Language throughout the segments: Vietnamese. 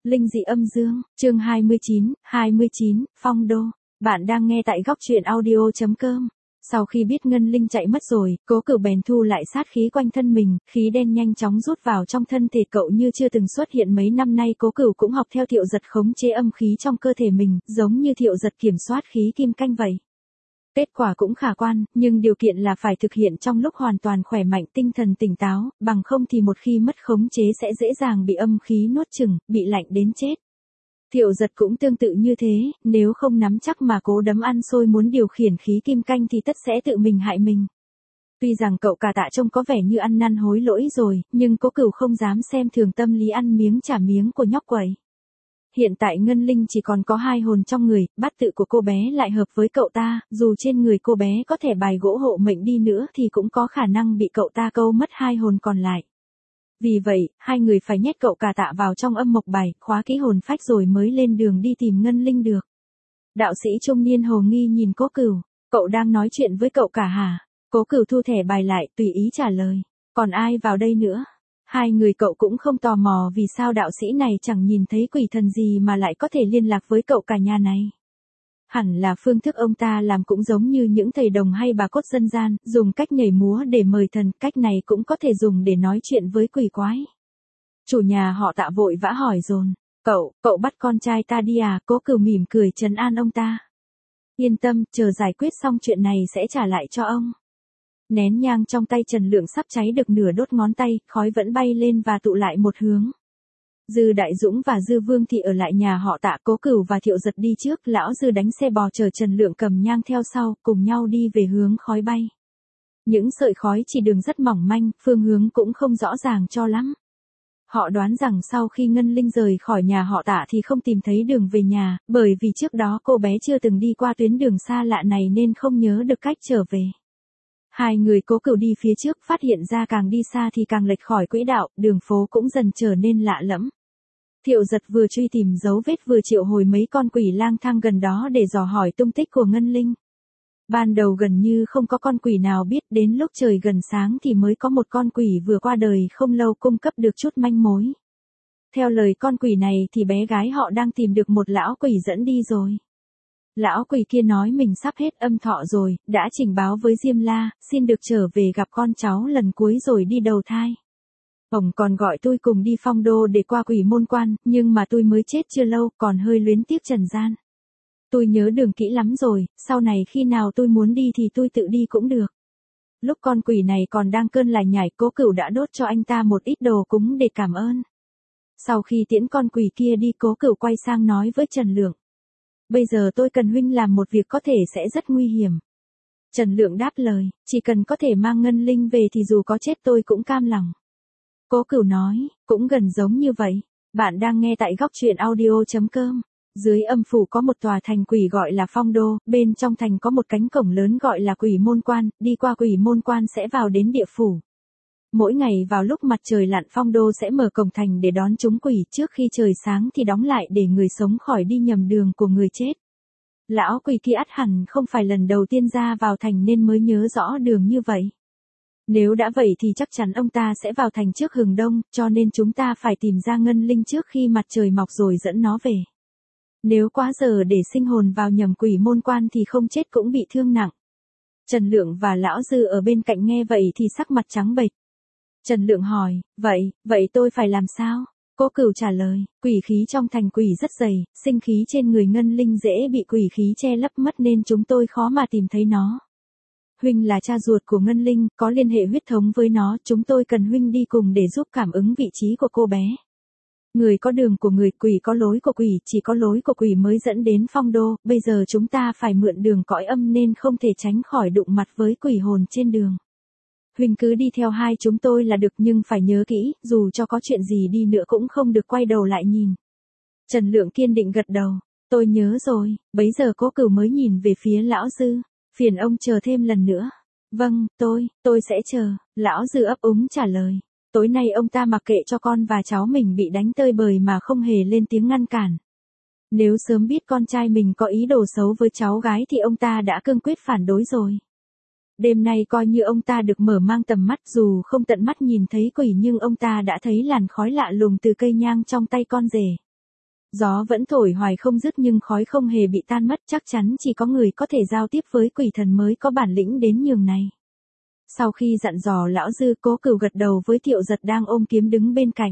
Linh dị âm dương, chương 29, Phong Đô. Bạn đang nghe tại góc truyện audio.com. Sau khi biết Ngân Linh chạy mất rồi, Cố Cửu bèn thu lại sát khí quanh thân mình, khí đen nhanh chóng rút vào trong thân thể cậu như chưa từng xuất hiện mấy năm nay. Cố Cửu cũng học theo Thiệu Giật khống chế âm khí trong cơ thể mình, giống như Thiệu Giật kiểm soát khí kim canh vậy. Kết quả cũng khả quan, nhưng điều kiện là phải thực hiện trong lúc hoàn toàn khỏe mạnh, tinh thần tỉnh táo, bằng không thì một khi mất khống chế sẽ dễ dàng bị âm khí nuốt chửng, bị lạnh đến chết. Thiệu Giật cũng tương tự như thế, nếu không nắm chắc mà cố đấm ăn xôi muốn điều khiển khí kim canh thì tất sẽ tự mình hại mình. Tuy rằng cậu Cả Tạ trông có vẻ như ăn năn hối lỗi rồi, nhưng Cố Cửu không dám xem thường tâm lý ăn miếng trả miếng của nhóc quẩy. Hiện tại Ngân Linh chỉ còn có 2 hồn trong người, bát tự của cô bé lại hợp với cậu ta, dù trên người cô bé có thể bài gỗ hộ mệnh đi nữa thì cũng có khả năng bị cậu ta câu mất 2 hồn còn lại. Vì vậy, hai người phải nhét cậu Cả Tạ vào trong âm mộc bài, khóa kỹ hồn phách rồi mới lên đường đi tìm Ngân Linh được. Đạo sĩ trung niên hồ nghi nhìn Cố Cửu, cậu đang nói chuyện với cậu cả hả? Cố Cửu thu thẻ bài lại, tùy ý trả lời, còn ai vào đây nữa? Hai người cậu cũng không tò mò vì sao đạo sĩ này chẳng nhìn thấy quỷ thần gì mà lại có thể liên lạc với cậu cả nhà này. Hẳn là phương thức ông ta làm cũng giống như những thầy đồng hay bà cốt dân gian, dùng cách nhảy múa để mời thần, cách này cũng có thể dùng để nói chuyện với quỷ quái. Chủ nhà họ Tạ vội vã hỏi dồn, cậu bắt con trai ta đi à? Cố Cửu mỉm cười trấn an ông ta. Yên tâm, chờ giải quyết xong chuyện này sẽ trả lại cho ông. Nén nhang trong tay Trần Lượng sắp cháy được nửa đốt ngón tay, khói vẫn bay lên và tụ lại một hướng. Dư Đại Dũng và Dư Vương Thị ở lại nhà họ Tạ, Cố Cửu và Thiệu Giật đi trước, lão Dư đánh xe bò chờ Trần Lượng cầm nhang theo sau, cùng nhau đi về hướng khói bay. Những sợi khói chỉ đường rất mỏng manh, phương hướng cũng không rõ ràng cho lắm. Họ đoán rằng sau khi Ngân Linh rời khỏi nhà họ Tạ thì không tìm thấy đường về nhà, bởi vì trước đó cô bé chưa từng đi qua tuyến đường xa lạ này nên không nhớ được cách trở về. Hai người Cố Cửu đi phía trước, phát hiện ra càng đi xa thì càng lệch khỏi quỹ đạo, đường phố cũng dần trở nên lạ lẫm. Thiệu Giật vừa truy tìm dấu vết vừa triệu hồi mấy con quỷ lang thang gần đó để dò hỏi tung tích của Ngân Linh. Ban đầu gần như không có con quỷ nào biết, đến lúc trời gần sáng thì mới có một con quỷ vừa qua đời không lâu cung cấp được chút manh mối. Theo lời con quỷ này thì bé gái họ đang tìm được một lão quỷ dẫn đi rồi. Lão quỷ kia nói mình sắp hết âm thọ rồi, đã trình báo với Diêm La, xin được trở về gặp con cháu lần cuối rồi đi đầu thai. Ông còn gọi tôi cùng đi Phong Đô để qua quỷ môn quan, nhưng mà tôi mới chết chưa lâu, còn hơi luyến tiếc trần gian. Tôi nhớ đường kỹ lắm rồi, sau này khi nào tôi muốn đi thì tôi tự đi cũng được. Lúc con quỷ này còn đang cơn lải nhải, Cố Cửu đã đốt cho anh ta một ít đồ cúng để cảm ơn. Sau khi tiễn con quỷ kia đi, Cố Cửu quay sang nói với Trần Lượng. Bây giờ tôi cần huynh làm một việc có thể sẽ rất nguy hiểm. Trần Lượng đáp lời, chỉ cần có thể mang Ngân Linh về thì dù có chết tôi cũng cam lòng. Cố Cửu nói, cũng gần giống như vậy. Bạn đang nghe tại góc truyện audio.com. Dưới âm phủ có một tòa thành quỷ gọi là Phong Đô, bên trong thành có một cánh cổng lớn gọi là quỷ môn quan, đi qua quỷ môn quan sẽ vào đến địa phủ. Mỗi ngày vào lúc mặt trời lặn, Phong Đô sẽ mở cổng thành để đón chúng quỷ, trước khi trời sáng thì đóng lại để người sống khỏi đi nhầm đường của người chết. Lão quỷ kia ắt hẳn không phải lần đầu tiên ra vào thành nên mới nhớ rõ đường như vậy. Nếu đã vậy thì chắc chắn ông ta sẽ vào thành trước hừng đông, cho nên chúng ta phải tìm ra Ngân Linh trước khi mặt trời mọc rồi dẫn nó về. Nếu quá giờ để sinh hồn vào nhầm quỷ môn quan thì không chết cũng bị thương nặng. Trần Lượng và lão Dư ở bên cạnh nghe vậy thì sắc mặt trắng bệch. Trần Lượng hỏi, vậy tôi phải làm sao? Cố Cửu trả lời, quỷ khí trong thành quỷ rất dày, sinh khí trên người Ngân Linh dễ bị quỷ khí che lấp mất nên chúng tôi khó mà tìm thấy nó. Huynh là cha ruột của Ngân Linh, có liên hệ huyết thống với nó, chúng tôi cần huynh đi cùng để giúp cảm ứng vị trí của cô bé. Người có đường của người, quỷ có lối của quỷ, chỉ có lối của quỷ mới dẫn đến Phong Đô, bây giờ chúng ta phải mượn đường cõi âm nên không thể tránh khỏi đụng mặt với quỷ hồn trên đường. Huynh cứ đi theo hai chúng tôi là được, nhưng phải nhớ kỹ, dù cho có chuyện gì đi nữa cũng không được quay đầu lại nhìn. Trần Lượng kiên định gật đầu, tôi nhớ rồi. Bấy giờ Cố Cửu mới nhìn về phía lão Dư, phiền ông chờ thêm lần nữa. Vâng, tôi sẽ chờ, lão Dư ấp úng trả lời. Tối nay ông ta mặc kệ cho con và cháu mình bị đánh tơi bời mà không hề lên tiếng ngăn cản. Nếu sớm biết con trai mình có ý đồ xấu với cháu gái thì ông ta đã cương quyết phản đối rồi. Đêm nay coi như ông ta được mở mang tầm mắt, dù không tận mắt nhìn thấy quỷ nhưng ông ta đã thấy làn khói lạ lùng từ cây nhang trong tay con rể. Gió vẫn thổi hoài không dứt nhưng khói không hề bị tan mất, chắc chắn chỉ có người có thể giao tiếp với quỷ thần mới có bản lĩnh đến nhường này. Sau khi dặn dò lão Dư, Cố Cửu gật đầu với Thiệu Giật đang ôm kiếm đứng bên cạnh.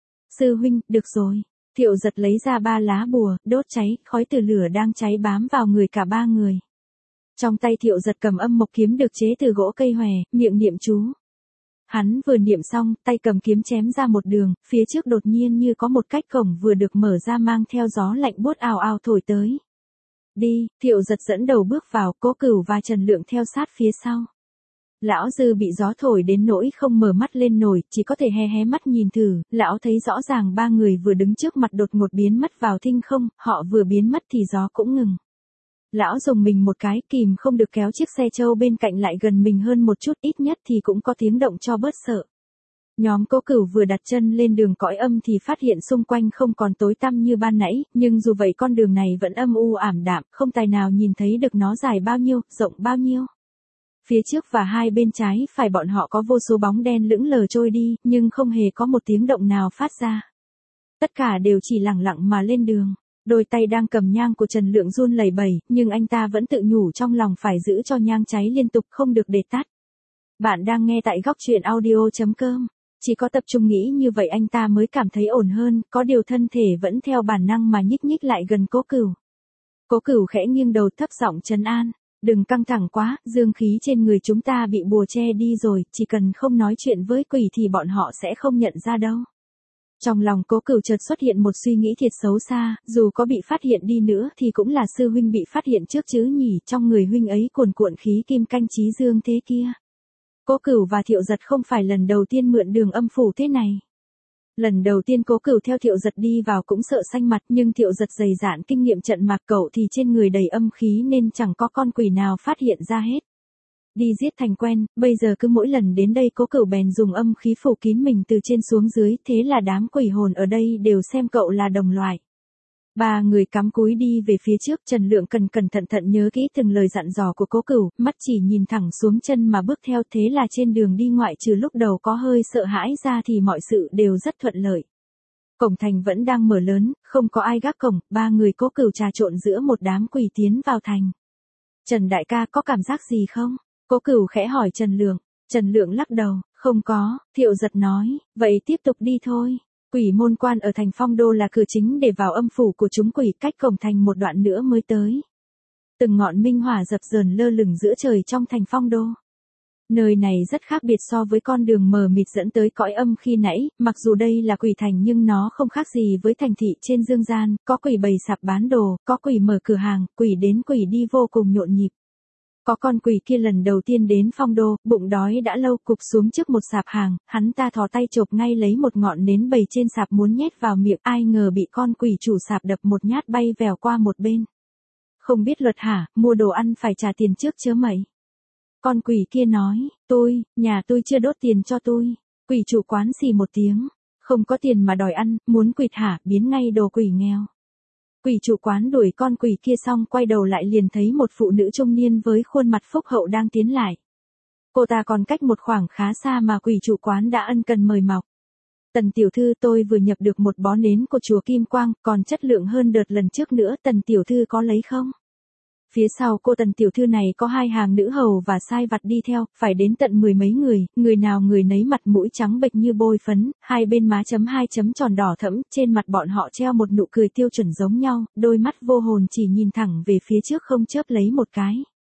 Sư huynh, được rồi. Thiệu Giật lấy ra 3 lá bùa, đốt cháy, khói từ lửa đang cháy bám vào người cả 3 người. Trong tay Thiệu Giật cầm âm mộc kiếm được chế từ gỗ cây hòe, miệng niệm chú. Hắn vừa niệm xong, tay cầm kiếm chém ra một đường, phía trước đột nhiên như có một cách cổng vừa được mở ra mang theo gió lạnh buốt ào ào thổi tới. Đi, Thiệu Giật dẫn đầu bước vào, Cố Cửu và Trần Lượng theo sát phía sau. Lão Dư bị gió thổi đến nỗi không mở mắt lên nổi, chỉ có thể hé mắt nhìn thử, lão thấy rõ ràng 3 người vừa đứng trước mặt đột ngột biến mất vào thinh không, họ vừa biến mất thì gió cũng ngừng. Lão dùng mình một cái, kìm không được kéo chiếc xe trâu bên cạnh lại gần mình hơn một chút, ít nhất thì cũng có tiếng động cho bớt sợ. Nhóm Cố Cửu vừa đặt chân lên đường cõi âm thì phát hiện xung quanh không còn tối tăm như ban nãy, nhưng dù vậy con đường này vẫn âm u ảm đạm, không tài nào nhìn thấy được nó dài bao nhiêu, rộng bao nhiêu. Phía trước và hai bên trái phải bọn họ có vô số bóng đen lững lờ trôi đi, nhưng không hề có một tiếng động nào phát ra. Tất cả đều chỉ lẳng lặng mà lên đường. Đôi tay đang cầm nhang của Trần Lượng run lẩy bẩy, nhưng anh ta vẫn tự nhủ trong lòng phải giữ cho nhang cháy liên tục không được để tắt. Bạn đang nghe tại góc truyện audio.com. Chỉ có tập trung nghĩ như vậy anh ta mới cảm thấy ổn hơn, có điều thân thể vẫn theo bản năng mà nhích nhích lại gần Cố Cửu. Cố Cửu khẽ nghiêng đầu thấp giọng trấn an. Đừng căng thẳng quá, dương khí trên người chúng ta bị bùa che đi rồi, chỉ cần không nói chuyện với quỷ thì bọn họ sẽ không nhận ra đâu. Trong lòng Cố Cửu chợt xuất hiện một suy nghĩ thiệt xấu xa, dù có bị phát hiện đi nữa thì cũng là sư huynh bị phát hiện trước chứ nhỉ, trong người huynh ấy cuồn cuộn khí kim canh chí dương thế kia. Cố Cửu và Thiệu Giật không phải lần đầu tiên mượn đường âm phủ thế này. Lần đầu tiên Cố Cửu theo Thiệu Giật đi vào cũng sợ xanh mặt, nhưng Thiệu Giật dày dạn kinh nghiệm trận mạc, cậu thì trên người đầy âm khí nên chẳng có con quỷ nào phát hiện ra hết. Đi giết thành quen, bây giờ cứ mỗi lần đến đây Cố Cửu bèn dùng âm khí phủ kín mình từ trên xuống dưới, thế là đám quỷ hồn ở đây đều xem cậu là đồng loại. 3 người cắm cúi đi về phía trước, Trần Lượng cẩn thận nhớ kỹ từng lời dặn dò của Cố Cửu, mắt chỉ nhìn thẳng xuống chân mà bước theo, thế là trên đường đi ngoại trừ lúc đầu có hơi sợ hãi ra thì mọi sự đều rất thuận lợi. Cổng thành vẫn đang mở lớn, không có ai gác cổng, 3 người Cố Cửu trà trộn giữa một đám quỷ tiến vào thành. Trần đại ca có cảm giác gì không? Cố Cửu khẽ hỏi Trần Lượng. Trần Lượng lắc đầu, không có, Thiệu Giật nói, vậy tiếp tục đi thôi. Quỷ môn quan ở thành Phong Đô là cửa chính để vào âm phủ của chúng quỷ, cách cổng thành một đoạn nữa mới tới. Từng ngọn minh hỏa dập dờn lơ lửng giữa trời trong thành Phong Đô. Nơi này rất khác biệt so với con đường mờ mịt dẫn tới cõi âm khi nãy, mặc dù đây là quỷ thành nhưng nó không khác gì với thành thị trên dương gian, có quỷ bày sạp bán đồ, có quỷ mở cửa hàng, quỷ đến quỷ đi vô cùng nhộn nhịp. Có con quỷ kia lần đầu tiên đến Phong Đô, bụng đói đã lâu, cụp xuống trước một sạp hàng, hắn ta thò tay chộp ngay lấy một ngọn nến bày trên sạp muốn nhét vào miệng, ai ngờ bị con quỷ chủ sạp đập một nhát bay vèo qua một bên. Không biết luật hả, mua đồ ăn phải trả tiền trước chớ mày. Con quỷ kia nói, nhà tôi chưa đốt tiền cho tôi. Quỷ chủ quán xì một tiếng, không có tiền mà đòi ăn, muốn quỵt hả, biến ngay đồ quỷ nghèo. Quỷ chủ quán đuổi con quỷ kia xong quay đầu lại liền thấy một phụ nữ trung niên với khuôn mặt phúc hậu đang tiến lại. Cô ta còn cách một khoảng khá xa mà quỷ chủ quán đã ân cần mời mọc. Tần tiểu thư, tôi vừa nhập được một bó nến của chùa Kim Quang, còn chất lượng hơn đợt lần trước nữa, Tần tiểu thư có lấy không? Phía sau cô Tần tiểu thư này có 2 hàng nữ hầu và sai vặt đi theo, phải đến tận 10 mấy người nào người nấy mặt mũi trắng bệch như bôi phấn, hai bên má chấm 2 chấm tròn đỏ thẫm, trên mặt bọn họ treo một nụ cười tiêu chuẩn giống nhau, đôi mắt vô hồn chỉ nhìn thẳng về phía trước không chớp lấy một cái.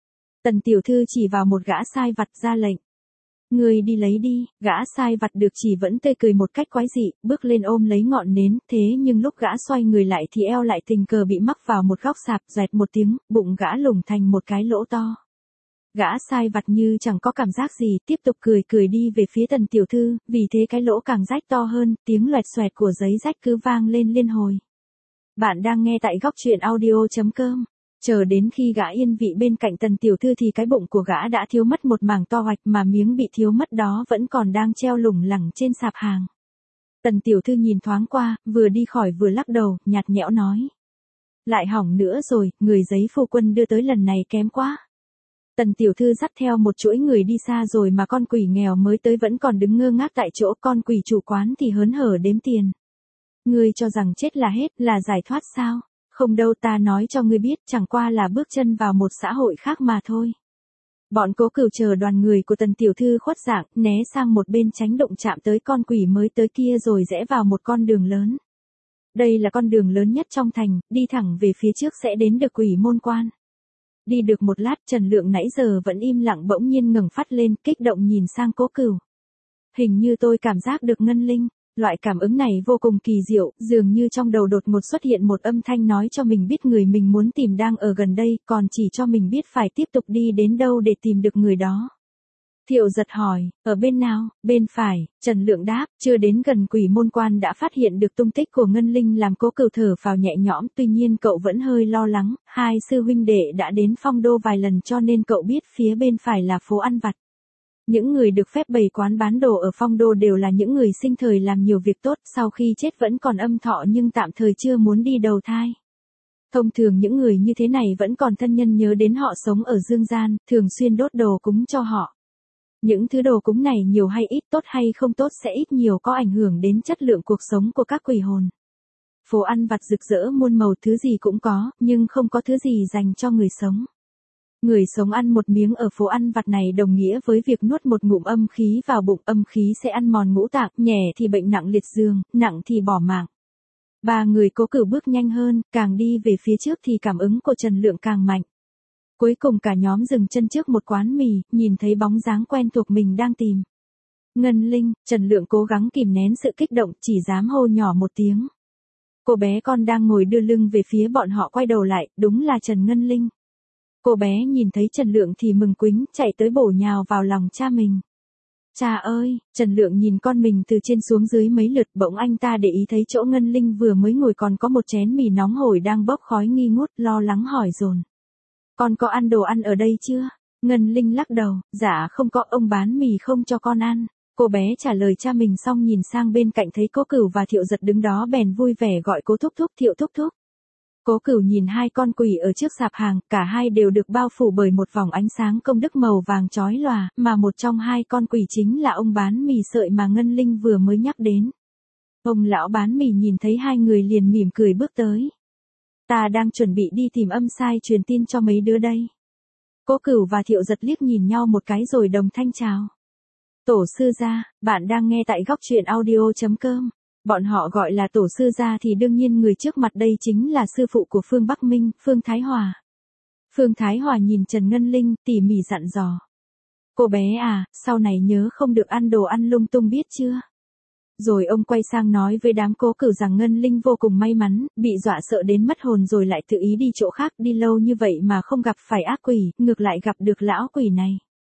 Tần tiểu thư chỉ vào một gã sai vặt ra lệnh. Người đi lấy đi, gã sai vặt được chỉ vẫn tươi cười một cách quái dị, bước lên ôm lấy ngọn nến, thế nhưng lúc gã xoay người lại thì eo lại tình cờ bị mắc vào một góc sạp, xoẹt một tiếng, bụng gã lủng thành một cái lỗ to. Gã sai vặt như chẳng có cảm giác gì, tiếp tục cười đi về phía Tần tiểu thư, vì thế cái lỗ càng rách to hơn, tiếng loẹt xoẹt của giấy rách cứ vang lên liên hồi. Bạn đang nghe tại góc truyện audio.com. Chờ đến khi gã yên vị bên cạnh Tần tiểu thư thì cái bụng của gã đã thiếu mất một mảng to hoạch, mà miếng bị thiếu mất đó vẫn còn đang treo lủng lẳng trên sạp hàng. Tần tiểu thư nhìn thoáng qua, vừa đi khỏi vừa lắc đầu, nhạt nhẽo nói. Lại hỏng nữa rồi, người giấy phu quân đưa tới lần này kém quá. Tần tiểu thư dắt theo một chuỗi người đi xa rồi mà con quỷ nghèo mới tới vẫn còn đứng ngơ ngác tại chỗ, con quỷ chủ quán thì hớn hở đếm tiền. Ngươi cho rằng chết là hết, là giải thoát sao? Không đâu, ta nói cho ngươi biết, chẳng qua là bước chân vào một xã hội khác mà thôi. Bọn Cố Cửu chờ đoàn người của Tần tiểu thư khuất dạng, né sang một bên tránh động chạm tới con quỷ mới tới kia rồi rẽ vào một con đường lớn. Đây là con đường lớn nhất trong thành, đi thẳng về phía trước sẽ đến được Quỷ Môn Quan. Đi được một lát, Trần Lượng nãy giờ vẫn im lặng bỗng nhiên ngẩng phát lên, kích động nhìn sang Cố Cửu. Hình như tôi cảm giác được ngân linh. Loại cảm ứng này vô cùng kỳ diệu, dường như trong đầu đột ngột xuất hiện một âm thanh nói cho mình biết người mình muốn tìm đang ở gần đây, còn chỉ cho mình biết phải tiếp tục đi đến đâu để tìm được người đó. Thiệu Giật hỏi, ở bên nào? Bên phải, Trần Lượng đáp, chưa đến gần Quỷ Môn Quan đã phát hiện được tung tích của ngân linh làm Cố Cửu thở phào nhẹ nhõm, tuy nhiên cậu vẫn hơi lo lắng, hai sư huynh đệ đã đến Phong Đô vài lần cho nên cậu biết phía bên phải là phố ăn vặt. Những người được phép bày quán bán đồ ở Phong Đô đều là những người sinh thời làm nhiều việc tốt, sau khi chết vẫn còn âm thọ nhưng tạm thời chưa muốn đi đầu thai. Thông thường những người như thế này vẫn còn thân nhân nhớ đến họ sống ở dương gian, thường xuyên đốt đồ cúng cho họ. Những thứ đồ cúng này nhiều hay ít, tốt hay không tốt sẽ ít nhiều có ảnh hưởng đến chất lượng cuộc sống của các quỷ hồn. Phố ăn vặt rực rỡ muôn màu, thứ gì cũng có, nhưng không có thứ gì dành cho người sống. Người sống ăn một miếng ở phố ăn vặt này đồng nghĩa với việc nuốt một ngụm âm khí vào bụng, âm khí sẽ ăn mòn ngũ tạng, nhẹ thì bệnh nặng liệt giường, nặng thì bỏ mạng. Ba người Cố Cửu bước nhanh hơn, càng đi về phía trước thì cảm ứng của Trần Lượng càng mạnh. Cuối cùng cả nhóm dừng chân trước một quán mì, nhìn thấy bóng dáng quen thuộc mình đang tìm. Ngân linh, Trần Lượng cố gắng kìm nén sự kích động, chỉ dám hô nhỏ một tiếng. Cô bé con đang ngồi đưa lưng về phía bọn họ quay đầu lại, đúng là Trần Ngân Linh. Cô bé nhìn thấy Trần Lượng thì mừng quính, chạy tới bổ nhào vào lòng cha mình. Cha ơi, Trần Lượng nhìn con mình từ trên xuống dưới mấy lượt, bỗng anh ta để ý thấy chỗ Ngân Linh vừa mới ngồi còn có một chén mì nóng hổi đang bốc khói nghi ngút, lo lắng hỏi dồn. Con có ăn đồ ăn ở đây chưa? Ngân Linh lắc đầu, dạ không có, ông bán mì không cho con ăn. Cô bé trả lời cha mình xong nhìn sang bên cạnh thấy Cố Cửu và Thiệu Giật đứng đó bèn vui vẻ gọi Cố thúc thúc, Thiệu thúc thúc. Cố Cửu nhìn hai con quỷ ở trước sạp hàng, cả hai đều được bao phủ bởi một vòng ánh sáng công đức màu vàng chói lòa, mà một trong hai con quỷ chính là ông bán mì sợi mà Ngân Linh vừa mới nhắc đến. Ông lão bán mì nhìn thấy hai người liền mỉm cười bước tới. Ta đang chuẩn bị đi tìm âm sai truyền tin cho mấy đứa đây. Cố Cửu và Thiệu Giật liếc nhìn nhau một cái rồi đồng thanh chào. Tổ sư gia, bạn đang nghe tại góc truyện audio.com. Bọn họ gọi là tổ sư gia thì đương nhiên người trước mặt đây chính là sư phụ của Phương Bắc Minh, Phương Thái Hòa. Phương Thái Hòa nhìn Trần Ngân Linh tỉ mỉ dặn dò. Cô bé à, sau này nhớ không được ăn đồ ăn lung tung biết chưa? Rồi ông quay sang nói với đám Cố Cửu rằng Ngân Linh vô cùng may mắn, bị dọa sợ đến mất hồn rồi lại tự ý đi chỗ khác, đi lâu như vậy mà không gặp phải ác quỷ, ngược lại gặp được lão quỷ này.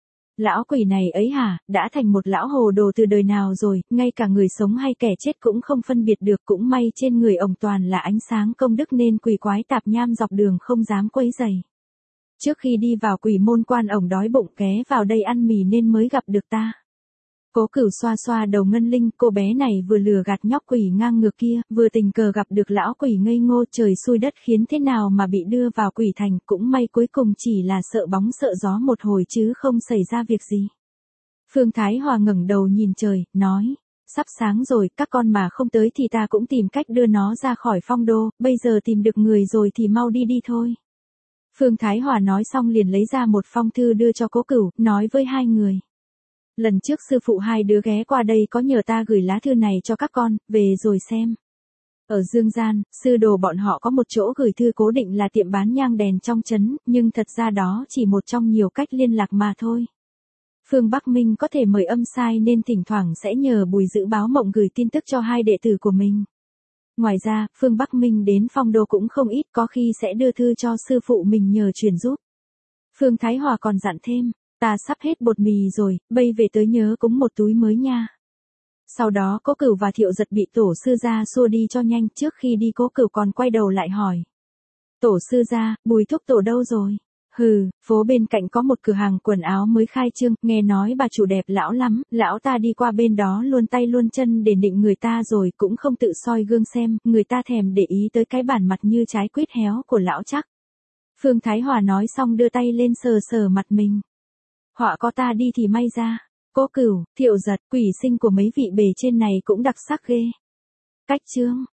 Lão quỷ này ấy hả, đã thành một lão hồ đồ từ đời nào rồi, ngay cả người sống hay kẻ chết cũng không phân biệt được, cũng may trên người ổng toàn là ánh sáng công đức nên quỷ quái tạp nham dọc đường không dám quấy rầy. Trước khi đi vào Quỷ Môn Quan ổng đói bụng ghé vào đây ăn mì nên mới gặp được ta. Cố Cửu xoa xoa đầu Ngân Linh, cô bé này vừa lừa gạt nhóc quỷ ngang ngược kia, vừa tình cờ gặp được lão quỷ ngây ngô, trời xui đất khiến thế nào mà bị đưa vào quỷ thành, cũng may cuối cùng chỉ là sợ bóng sợ gió một hồi chứ không xảy ra việc gì. Phương Thái Hòa ngẩng đầu nhìn trời, nói, sắp sáng rồi, các con mà không tới thì ta cũng tìm cách đưa nó ra khỏi Phong Đô, bây giờ tìm được người rồi thì mau đi đi thôi. Phương Thái Hòa nói xong liền lấy ra một phong thư đưa cho Cố Cửu, nói với hai người. Lần trước sư phụ hai đứa ghé qua đây có nhờ ta gửi lá thư này cho các con, về rồi xem. Ở Dương Gian, sư đồ bọn họ có một chỗ gửi thư cố định là tiệm bán nhang đèn trong trấn, nhưng thật ra đó chỉ một trong nhiều cách liên lạc mà thôi. Phương Bắc Minh có thể mời âm sai nên thỉnh thoảng sẽ nhờ Bùi Dữ báo mộng gửi tin tức cho hai đệ tử của mình. Ngoài ra, Phương Bắc Minh đến Phong Đô cũng không ít, có khi sẽ đưa thư cho sư phụ mình nhờ truyền giúp. Phương Thái Hòa còn dặn thêm. Ta sắp hết bột mì rồi, bây về tới nhớ cúng một túi mới nha. Sau đó Cố Cửu và Thiệu Giật bị tổ sư gia xua đi cho nhanh, trước khi đi Cố Cửu còn quay đầu lại hỏi. Tổ sư gia, Bùi thúc tổ đâu rồi? Hừ, phố bên cạnh có một cửa hàng quần áo mới khai trương, nghe nói bà chủ đẹp lão lắm, lão ta đi qua bên đó luôn tay luôn chân để nịnh người ta rồi cũng không tự soi gương xem, người ta thèm để ý tới cái bản mặt như trái quýt héo của lão chắc. Phương Thái Hòa nói xong đưa tay lên sờ sờ mặt mình. Họa có ta đi thì may ra. Cố Cửu, Thiệu Giật, quỷ sinh của mấy vị bề trên này cũng đặc sắc ghê. Cách chương